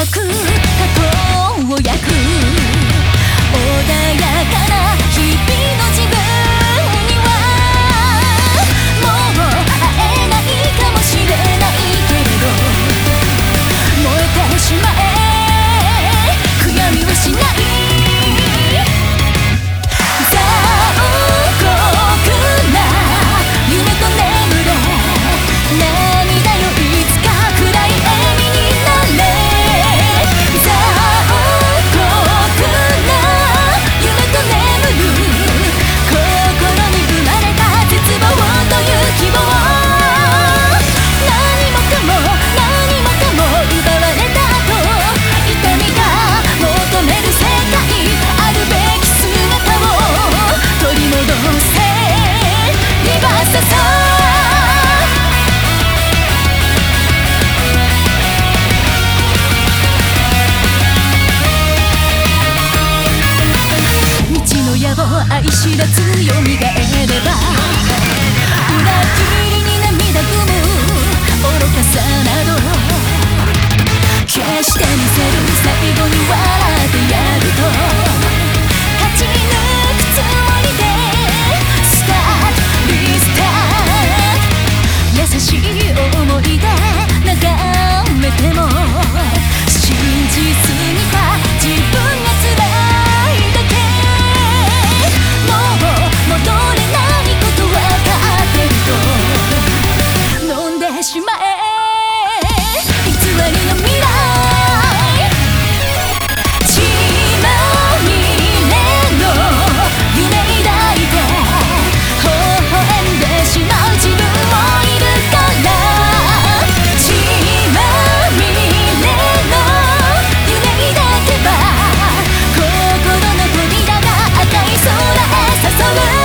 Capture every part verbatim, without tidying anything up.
く過去を焼く穏やかな日々の自分にはもう会えないかもしれないけれど燃えてしまえ悔やみはしない愛知らずよみがえれば裏切りに涙ぐむ愚かさなど消してみせる最後に笑ってやると勝ち抜くつもりでスタートリスタート優しい思い出眺めても信じすぎた自分が辛いだけ戻れないことわかってると飲んでしまえ偽りの未来血まみれの夢抱いて微笑んでしまう自分もいるから血まみれの夢抱けば心の扉が赤い空へ誘う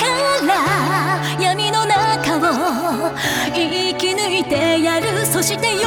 生き抜いてやるそして